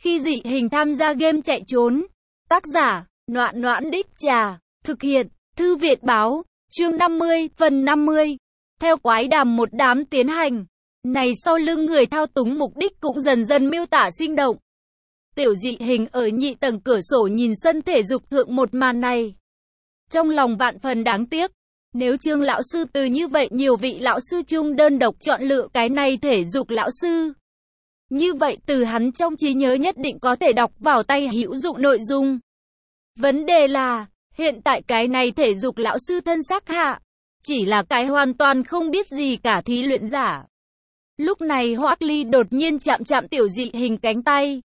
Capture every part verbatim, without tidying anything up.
Khi dị hình tham gia game chạy trốn. Tác giả, Noãn Noãn Đích Trà. Thực hiện, Thư viện Báo. Chương năm mươi, phần năm mươi. Theo quái đàm một đám tiến hành. Này sau lưng người thao túng mục đích cũng dần dần miêu tả sinh động. Tiểu dị hình ở nhị tầng cửa sổ nhìn sân thể dục thượng một màn này. Trong lòng vạn phần đáng tiếc. Nếu Trương lão sư từ như vậy nhiều vị lão sư chung đơn độc chọn lựa cái này thể dục lão sư. Như vậy từ hắn trong trí nhớ nhất định có thể đọc vào tay hữu dụng nội dung. Vấn đề là, hiện tại cái này thể dục lão sư thân sắc hạ, chỉ là cái hoàn toàn không biết gì cả thí luyện giả. Lúc này Hoắc Ly đột nhiên chạm chạm tiểu dị hình cánh tay.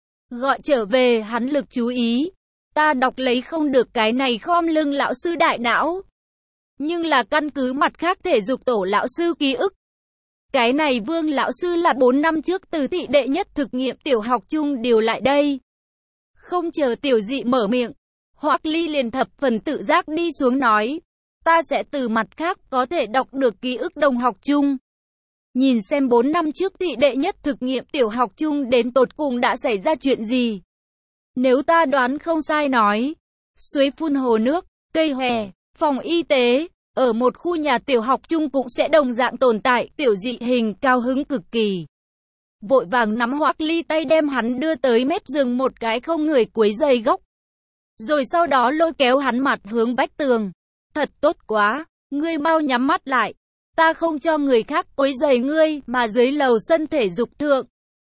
Gọi trở về hắn lực chú ý. Ta đọc lấy không được cái này khom lưng lão sư đại não. Nhưng là căn cứ mặt khác thể dục tổ lão sư ký ức. Cái này Vương lão sư là bốn năm trước từ thị đệ nhất thực nghiệm tiểu học chung điều lại đây. Không chờ tiểu dị mở miệng, Hoắc Ly liền thập phần tự giác đi xuống nói. Ta sẽ từ mặt khác có thể đọc được ký ức đồng học chung. Nhìn xem bốn năm trước thị đệ nhất thực nghiệm tiểu học chung đến tột cùng đã xảy ra chuyện gì. Nếu ta đoán không sai nói, suối phun hồ nước, cây hòe, phòng y tế, ở một khu nhà tiểu học chung cũng sẽ đồng dạng tồn tại. Tiểu dị hình cao hứng cực kỳ. Vội vàng nắm Hoắc Ly tay đem hắn đưa tới mép giường một cái không người quấy rầy góc. Rồi sau đó lôi kéo hắn mặt hướng vách tường. Thật tốt quá, ngươi mau nhắm mắt lại. Ta không cho người khác quấy rầy ngươi mà dưới lầu sân thể dục thượng.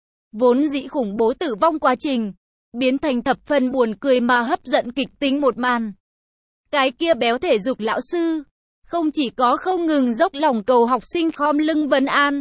Vốn dĩ khủng bố tử vong quá trình, biến thành thập phần buồn cười mà hấp dẫn kịch tính một màn. Cái kia béo thể dục lão sư, không chỉ có không ngừng dốc lòng cầu học sinh khom lưng vấn an.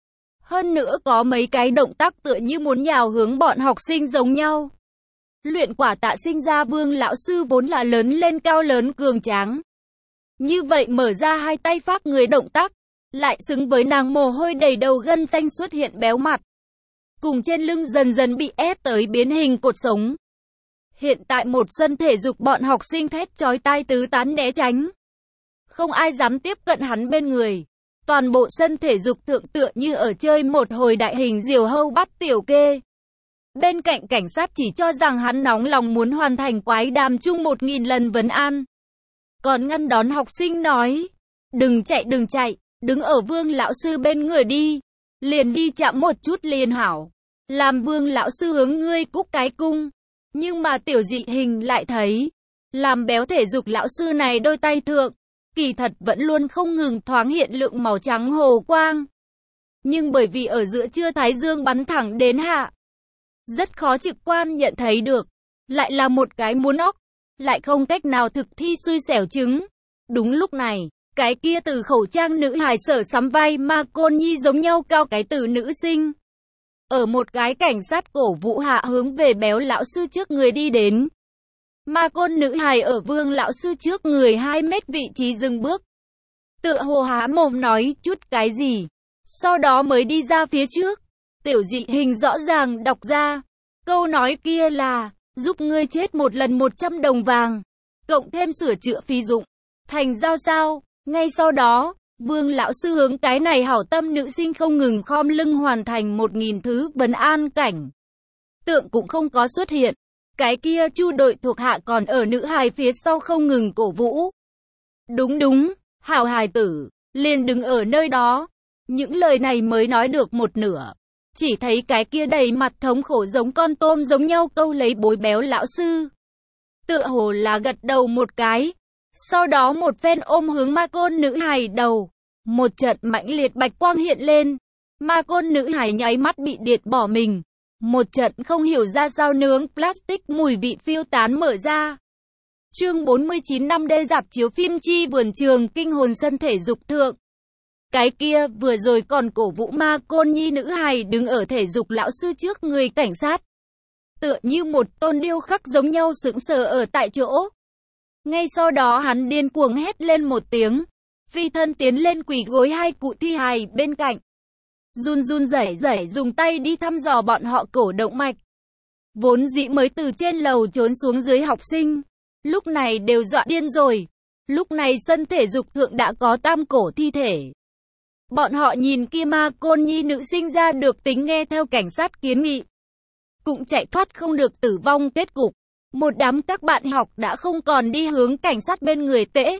Hơn nữa có mấy cái động tác tựa như muốn nhào hướng bọn học sinh giống nhau. Luyện quả tạ sinh ra Vương lão sư vốn là lớn lên cao lớn cường tráng. Như vậy mở ra hai tay phát người động tác, lại xứng với nàng mồ hôi đầy đầu gân xanh xuất hiện béo mặt. Cùng trên lưng dần dần bị ép tới biến hình cột sống. Hiện tại một sân thể dục bọn học sinh thét chói tai tứ tán né tránh. Không ai dám tiếp cận hắn bên người. Toàn bộ sân thể dục thượng tựa như ở chơi một hồi đại hình diều hâu bắt tiểu kê. Bên cạnh cảnh sát chỉ cho rằng hắn nóng lòng muốn hoàn thành quái đàm chung một nghìn lần vấn an. Còn ngăn đón học sinh nói, đừng chạy đừng chạy, đứng ở Vương lão sư bên người đi. Liền đi chạm một chút liền hảo. Làm Vương lão sư hướng ngươi cúc cái cung. Nhưng mà tiểu dị hình lại thấy, làm béo thể dục lão sư này đôi tay thượng, kỳ thật vẫn luôn không ngừng thoáng hiện lượng màu trắng hồ quang. Nhưng bởi vì ở giữa trưa thái dương bắn thẳng đến hạ, rất khó trực quan nhận thấy được. Lại là một cái muốn óc, lại không cách nào thực thi xui xẻo chứng. Đúng lúc này, cái kia từ khẩu trang nữ hài sở sắm vai Ma Côn Nhi giống nhau cao cái từ nữ sinh. Ở một cái cảnh sát cổ vũ hạ hướng về béo lão sư trước người đi đến. Ma Côn nữ hài ở Vương lão sư trước người hai mét vị trí dừng bước. Tựa hồ há mồm nói chút cái gì. Sau đó mới đi ra phía trước. Tiểu dị hình rõ ràng đọc ra. Câu nói kia là, giúp ngươi chết một lần một trăm đồng vàng. Cộng thêm sửa chữa phí dụng. Thành giao sao. Ngay sau đó, Vương lão sư hướng cái này hảo tâm nữ sinh không ngừng khom lưng hoàn thành một nghìn thứ vấn an cảnh. Tượng cũng không có xuất hiện. Cái kia Chu đội thuộc hạ còn ở nữ hài phía sau không ngừng cổ vũ. Đúng đúng, hảo hài tử, liền đứng ở nơi đó. Những lời này mới nói được một nửa. Chỉ thấy cái kia đầy mặt thống khổ giống con tôm giống nhau câu lấy bối béo lão sư. Tựa hồ là gật đầu một cái. Sau đó một phen ôm hướng Ma Côn nữ hài đầu. Một trận mãnh liệt bạch quang hiện lên. Ma Côn nữ hài nháy mắt bị điệt bỏ mình. Một trận không hiểu ra sao nướng plastic mùi vị phiêu tán mở ra. Chương bốn mươi chín năm D rạp chiếu phim chi vườn trường kinh hồn sân thể dục thượng. Cái kia vừa rồi còn cổ vũ Ma Côn Nhi nữ hài đứng ở thể dục lão sư trước người cảnh sát. Tựa như một tôn điêu khắc giống nhau sững sờ ở tại chỗ. Ngay sau đó hắn điên cuồng hét lên một tiếng. Phi thân tiến lên quỳ gối hai cụ thi hài bên cạnh. Run run rẩy rẩy dùng tay đi thăm dò bọn họ cổ động mạch. Vốn dĩ mới từ trên lầu trốn xuống dưới học sinh. Lúc này đều dọa điên rồi. Lúc này sân thể dục thượng đã có tam cổ thi thể. Bọn họ nhìn kia Ma Côn Nhi nữ sinh ra được tính nghe theo cảnh sát kiến nghị. cũng chạy thoát không được tử vong kết cục. Một đám các bạn học đã không còn đi hướng cảnh sát bên người Tễ,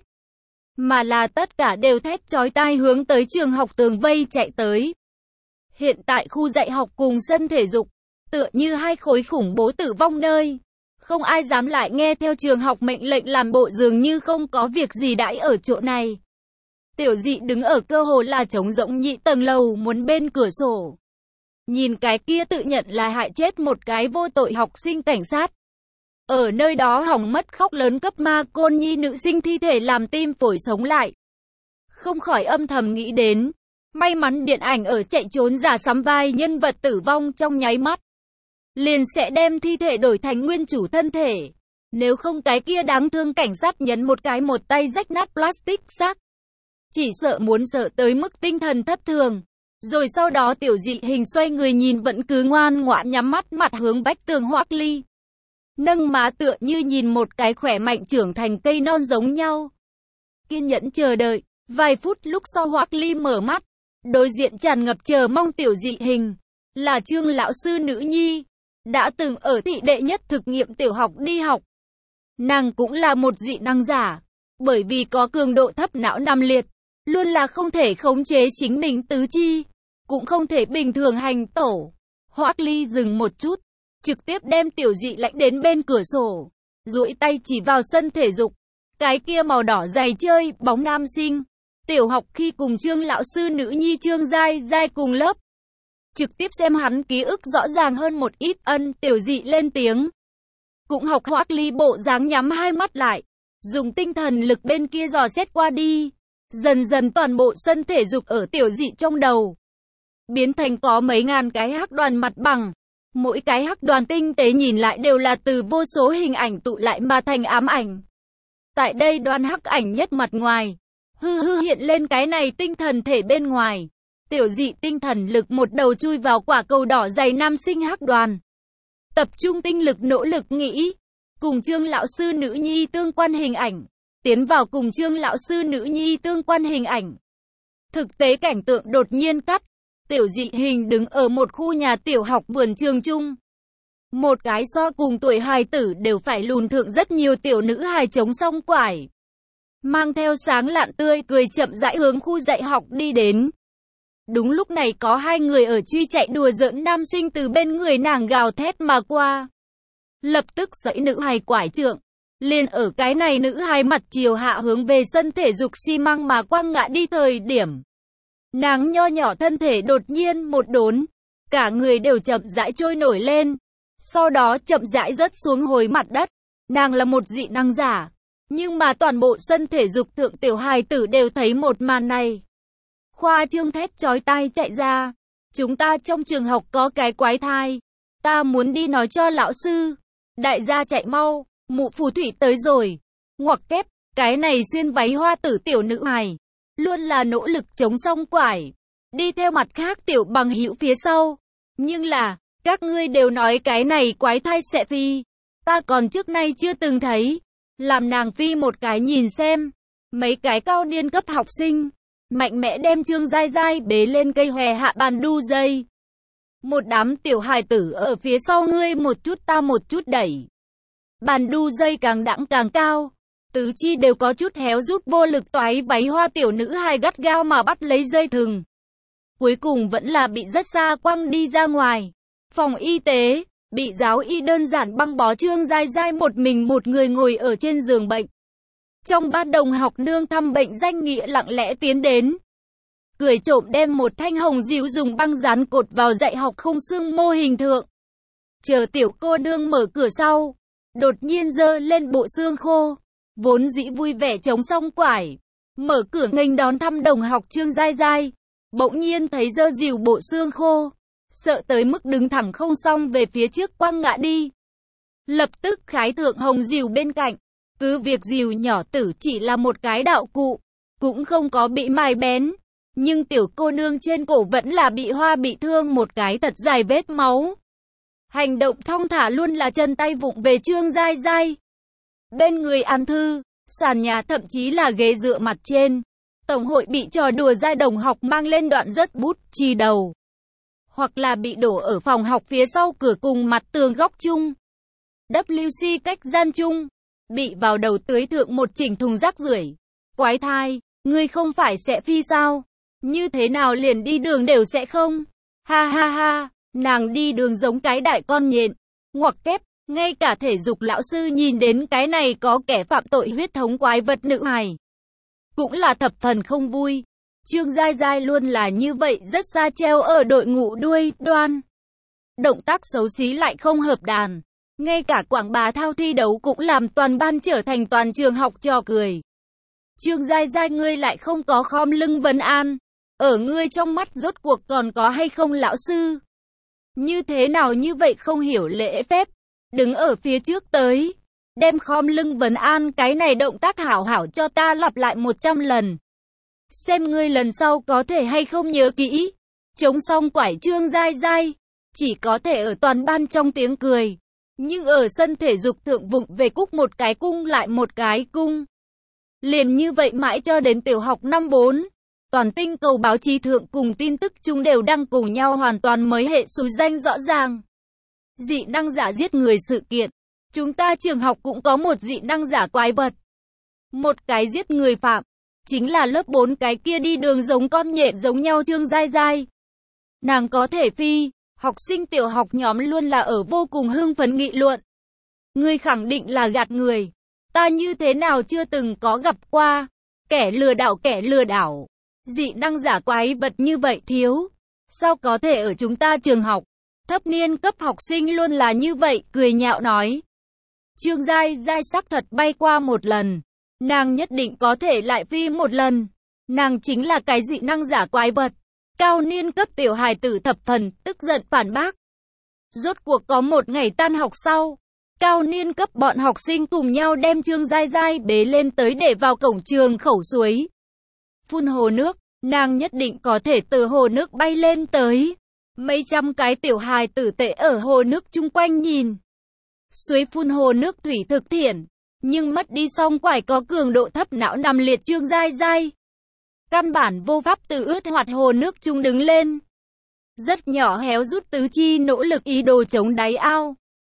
mà là tất cả đều thét chói tai hướng tới trường học tường vây chạy tới. Hiện tại khu dạy học cùng sân thể dục, tựa như hai khối khủng bố tử vong nơi. Không ai dám lại nghe theo trường học mệnh lệnh làm bộ dường như không có việc gì đãi ở chỗ này. Tiểu Dị đứng ở cơ hồ là trống rỗng nhị tầng lầu muốn bên cửa sổ. Nhìn cái kia tự nhận là hại chết một cái vô tội học sinh cảnh sát. Ở nơi đó hỏng mất khóc lớn cấp ma côn nhi nữ sinh thi thể làm tim phổi sống lại. Không khỏi âm thầm nghĩ đến, may mắn điện ảnh ở chạy trốn giả sắm vai nhân vật tử vong trong nháy mắt, liền sẽ đem thi thể đổi thành nguyên chủ thân thể. Nếu không cái kia đáng thương cảnh sát nhấn một cái một tay rách nát plastic xác. Chỉ sợ muốn sợ tới mức tinh thần thất thường. Rồi sau đó Tiểu Dị Hình xoay người nhìn vẫn cứ ngoan ngoãn nhắm mắt mặt hướng vách tường Hoắc Ly. Nâng má tựa như nhìn một cái khỏe mạnh trưởng thành cây non giống nhau. Kiên nhẫn chờ đợi, vài phút lúc sau Hoắc Ly mở mắt, đối diện tràn ngập chờ mong Tiểu Dị Hình, là Trương lão sư nữ nhi, đã từng ở thị đệ nhất thực nghiệm tiểu học đi học. Nàng cũng là một dị năng giả, bởi vì có cường độ thấp não nằm liệt, luôn là không thể khống chế chính mình tứ chi, cũng không thể bình thường hành tẩu. Hoắc Ly dừng một chút, trực tiếp đem Tiểu Dị lãnh đến bên cửa sổ, duỗi tay chỉ vào sân thể dục, cái kia màu đỏ giày chơi bóng nam sinh, tiểu học khi cùng Trương lão sư nữ nhi Trương Giai Giai cùng lớp. Trực tiếp xem hắn ký ức rõ ràng hơn một ít. Ân, Tiểu Dị lên tiếng. Cũng học Hoắc Ly bộ dáng nhắm hai mắt lại, dùng tinh thần lực bên kia dò xét qua đi. Dần dần toàn bộ sân thể dục ở Tiểu Dị trong đầu biến thành có mấy ngàn cái hắc đoàn mặt bằng. Mỗi cái hắc đoàn tinh tế nhìn lại đều là từ vô số hình ảnh tụ lại mà thành ám ảnh. Tại đây đoàn hắc ảnh nhất mặt ngoài, hư hư hiện lên cái này tinh thần thể bên ngoài. Tiểu Dị tinh thần lực một đầu chui vào quả cầu đỏ dày nam sinh hắc đoàn. Tập trung tinh lực nỗ lực nghĩ, cùng Trương lão sư nữ nhi tương quan hình ảnh, tiến vào cùng Trương lão sư nữ nhi tương quan hình ảnh. Thực tế cảnh tượng đột nhiên cắt, Tiểu Dị Hình đứng ở một khu nhà tiểu học vườn trường chung. Một cái so cùng tuổi hài tử đều phải lùn thượng rất nhiều tiểu nữ hài chống song quải, mang theo sáng lạn tươi cười chậm rãi hướng khu dạy học đi đến. Đúng lúc này có hai người ở truy chạy đùa giỡn nam sinh từ bên người nàng gào thét mà qua. Lập tức dãy nữ hài quải trượng, liền ở cái này nữ hài mặt chiều hạ hướng về sân thể dục xi măng mà quăng ngã đi thời điểm. Nàng nho nhỏ thân thể đột nhiên một đốn, cả người đều chậm rãi trôi nổi lên, sau đó chậm rãi rớt xuống hồi mặt đất. Nàng là một dị năng giả, nhưng mà toàn bộ sân thể dục thượng tiểu hài tử đều thấy một màn này. Khoa trương thét chói tai chạy ra, chúng ta trong trường học có cái quái thai, ta muốn đi nói cho lão sư. Đại gia chạy mau, mụ phù thủy tới rồi. Ngoặc kép, cái này xuyên váy hoa tử tiểu nữ hài, luôn là nỗ lực chống song quải, đi theo mặt khác tiểu bằng hữu phía sau. Nhưng là, các ngươi đều nói cái này quái thai sẽ phi, ta còn trước nay chưa từng thấy. Làm nàng phi một cái nhìn xem. Mấy cái cao niên cấp học sinh mạnh mẽ đem Trương Giai Giai bế lên cây hòe hạ bàn đu dây. Một đám tiểu hài tử ở phía sau ngươi một chút ta một chút đẩy. Bàn đu dây càng đãng càng cao, tứ chi đều có chút héo rút vô lực toái váy hoa tiểu nữ hài gắt gao mà bắt lấy dây thừng. Cuối cùng vẫn là bị rất xa quăng đi ra ngoài. Phòng y tế, bị giáo y đơn giản băng bó. Trương Giai Giai một mình một người ngồi ở trên giường bệnh. Trong ba đồng học nương thăm bệnh danh nghĩa lặng lẽ tiến đến, cười trộm đem một thanh hồng dịu dùng băng dán cột vào dạy học không xương mô hình thượng. Chờ tiểu cô nương mở cửa sau, đột nhiên giơ lên bộ xương khô, vốn dĩ vui vẻ chống song quải, mở cửa nghênh đón thăm đồng học Trương Giai Giai, bỗng nhiên thấy giơ dìu bộ xương khô, sợ tới mức đứng thẳng không xong về phía trước quăng ngã đi. Lập tức khái thượng hồng dìu bên cạnh. Cứ việc dìu nhỏ tử chỉ là một cái đạo cụ, cũng không có bị mài bén, nhưng tiểu cô nương trên cổ vẫn là bị hoa bị thương một cái thật dài vết máu. Hành động thong thả luôn là chân tay vụng về Trương Giai Giai. Bên người ăn thư, sàn nhà thậm chí là ghế dựa mặt trên, tổng hội bị trò đùa giai đồng học mang lên đoạn rất bút chì đầu. hoặc là bị đổ ở phòng học phía sau cửa cùng mặt tường góc chung. vê xê cách gian chung, bị vào đầu tưới thượng một chỉnh thùng rác rưởi. Quái thai, ngươi không phải sẽ phi sao? Như thế nào liền đi đường đều sẽ không? Ha ha ha, nàng đi đường giống cái đại con nhện. Ngoặc kép, ngay cả thể dục lão sư nhìn đến cái này có kẻ phạm tội huyết thống quái vật nữ hài, cũng là thập phần không vui. Trương Giai Giai luôn là như vậy, rất xa treo ở đội ngũ đuôi, đoan. Động tác xấu xí lại không hợp đàn. Ngay cả quảng bá thao thi đấu cũng làm toàn ban trở thành toàn trường học trò cười. Trương Giai Giai, ngươi lại không có khom lưng vấn an. Ở ngươi trong mắt rốt cuộc còn có hay không lão sư? Như thế nào như vậy không hiểu lễ phép? Đứng ở phía trước tới. Đem khom lưng vấn an cái này động tác hảo hảo cho ta lặp lại một trăm lần. Xem ngươi lần sau có thể hay không nhớ kỹ. Chống xong quải Trương Giai Giai. Chỉ có thể ở toàn ban trong tiếng cười. Nhưng ở sân thể dục thượng vụng về cúc một cái cung lại một cái cung. Liền như vậy mãi cho đến tiểu học năm bốn. Toàn tinh cầu báo chí thượng cùng tin tức chung đều đăng cùng nhau hoàn toàn mới hệ số danh rõ ràng. Dị năng giả giết người sự kiện. Chúng ta trường học cũng có một dị năng giả quái vật. Một cái giết người phạm. Chính là lớp bốn cái kia đi đường giống con nhện giống nhau Trương Giai Giai. Nàng có thể phi. Học sinh tiểu học nhóm luôn là ở vô cùng hưng phấn nghị luận. Ngươi khẳng định là gạt người. Ta như thế nào chưa từng có gặp qua. Kẻ lừa đảo kẻ lừa đảo. Dị năng giả quái vật như vậy thiếu. Sao có thể ở chúng ta trường học. Thấp niên cấp học sinh luôn là như vậy, cười nhạo nói. Trương Giai Giai sắc thật bay qua một lần. Nàng nhất định có thể lại phi một lần. Nàng chính là cái dị năng giả quái vật. Cao niên cấp tiểu hài tử thập phần, tức giận phản bác. Rốt cuộc có một ngày tan học sau. Cao niên cấp bọn học sinh cùng nhau đem Trương Giai Giai bế lên tới để vào cổng trường khẩu suối. Phun hồ nước, nàng nhất định có thể từ hồ nước bay lên tới. Mấy trăm cái tiểu hài tử tệ ở hồ nước chung quanh nhìn. Suối phun hồ nước thủy thực thiện, nhưng mất đi song quải có cường độ thấp não nằm liệt Trương Giai Giai. Căn bản vô pháp từ ướt hoạt hồ nước chung đứng lên. Rất nhỏ héo rút tứ chi nỗ lực ý đồ chống đáy ao.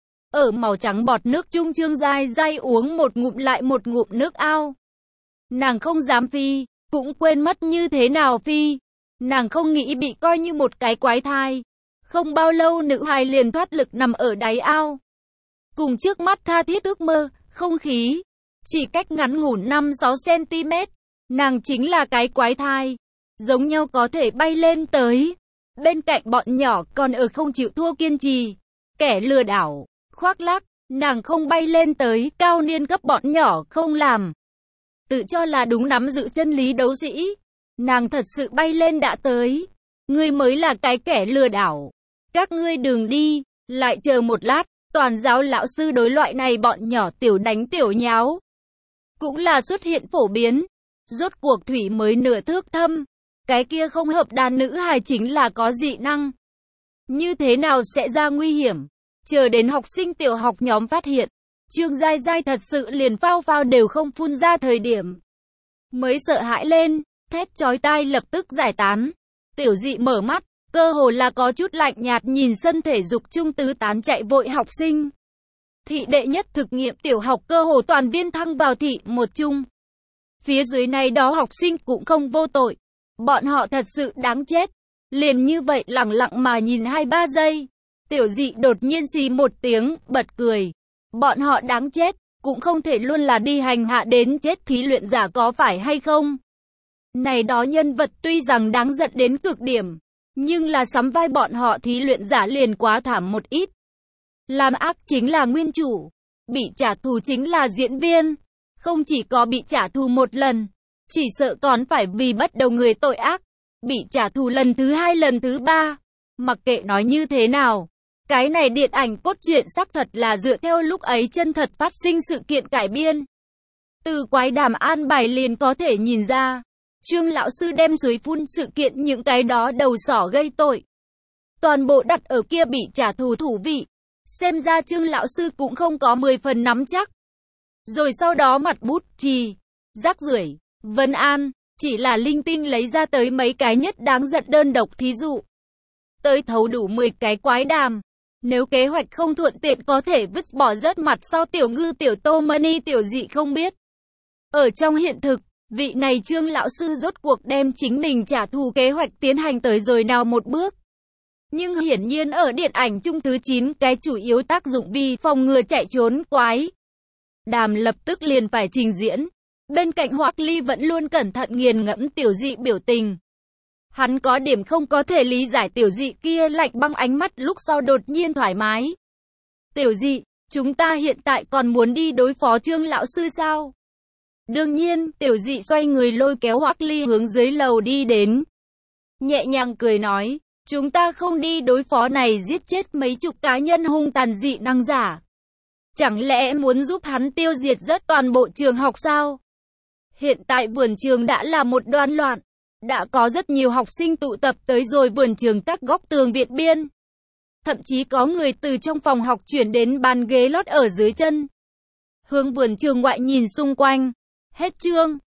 Ở màu trắng bọt nước chung Trương Giai Giai uống một ngụm lại một ngụm nước ao. Nàng không dám phi, cũng quên mất như thế nào phi. Nàng không nghĩ bị coi như một cái quái thai. Không bao lâu nữ hài liền thoát lực nằm ở đáy ao. Cùng trước mắt tha thiết ước mơ, không khí. Chỉ cách ngắn ngủn năm sáu xăng ti mét. Nàng chính là cái quái thai. Giống nhau có thể bay lên tới. Bên cạnh bọn nhỏ còn ở không chịu thua kiên trì. Kẻ lừa đảo, khoác lác, nàng không bay lên tới. Cao niên cấp bọn nhỏ không làm. Tự cho là đúng nắm giữ chân lý đấu sĩ. Nàng thật sự bay lên đã tới. Ngươi mới là cái kẻ lừa đảo. Các ngươi đừng đi. Lại chờ một lát. Toàn giáo lão sư đối loại này bọn nhỏ tiểu đánh tiểu nháo. Cũng là xuất hiện phổ biến. Rốt cuộc thủy mới nửa thước thâm. Cái kia không hợp đàn nữ hài chính là có dị năng. Như thế nào sẽ ra nguy hiểm. Chờ đến học sinh tiểu học nhóm phát hiện. Trương Giai Giai thật sự liền phao phao đều không phun ra thời điểm. Mới sợ hãi lên. Thét chói tai lập tức giải tán. Tiểu dị mở mắt. Cơ hồ là có chút lạnh nhạt nhìn sân thể dục chung tứ tán chạy vội học sinh. Thị đệ nhất thực nghiệm tiểu học cơ hồ toàn viên thăng vào thị một chung. Phía dưới này đó học sinh cũng không vô tội. Bọn họ thật sự đáng chết. Liền như vậy lặng lặng mà nhìn hai ba giây. Tiểu dị đột nhiên xì một tiếng, bật cười. Bọn họ đáng chết, cũng không thể luôn là đi hành hạ đến chết thí luyện giả có phải hay không? Này đó nhân vật tuy rằng đáng giận đến cực điểm. Nhưng là sắm vai bọn họ thí luyện giả liền quá thảm một ít. Làm ác chính là nguyên chủ. Bị trả thù chính là diễn viên. Không chỉ có bị trả thù một lần. Chỉ sợ còn phải vì bất đầu người tội ác. Bị trả thù lần thứ hai lần thứ ba. Mặc kệ nói như thế nào. Cái này điện ảnh cốt truyện xác thật là dựa theo lúc ấy chân thật phát sinh sự kiện cải biên. Từ quái đàm an bài liền có thể nhìn ra. Trương lão sư đem suối phun sự kiện những cái đó đầu sỏ gây tội. Toàn bộ đặt ở kia bị trả thù thủ vị. Xem ra Trương lão sư cũng không có mười phần nắm chắc. Rồi sau đó mặt bút chì, rác rưởi, vấn an, chỉ là linh tinh lấy ra tới mấy cái nhất đáng giận đơn độc thí dụ. tới thấu đủ mười cái quái đàm. Nếu kế hoạch không thuận tiện có thể vứt bỏ rớt mặt sau tiểu ngư tiểu tô mani tiểu dị không biết. Ở trong hiện thực, vị này Trương lão sư rốt cuộc đem chính mình trả thù kế hoạch tiến hành tới rồi nào một bước. Nhưng hiển nhiên ở điện ảnh chung thứ chín cái chủ yếu tác dụng vì phòng ngừa chạy trốn quái đàm lập tức liền phải trình diễn. Bên cạnh Hoắc Ly vẫn luôn cẩn thận nghiền ngẫm tiểu dị biểu tình. Hắn có điểm không có thể lý giải tiểu dị kia lạnh băng ánh mắt lúc sau đột nhiên thoải mái. Tiểu dị, chúng ta hiện tại còn muốn đi đối phó Trương lão sư sao? Đương nhiên, tiểu dị xoay người lôi kéo Hoắc Ly hướng dưới lầu đi đến. Nhẹ nhàng cười nói, chúng ta không đi đối phó này giết chết mấy chục cá nhân hung tàn dị năng giả. Chẳng lẽ muốn giúp hắn tiêu diệt rất toàn bộ trường học sao? Hiện tại vườn trường đã là một đoàn loạn. Đã có rất nhiều học sinh tụ tập tới rồi vườn trường các góc tường viện biên. Thậm chí có người từ trong phòng học chuyển đến bàn ghế lót ở dưới chân. Hướng vườn trường ngoại nhìn xung quanh. Hết chương.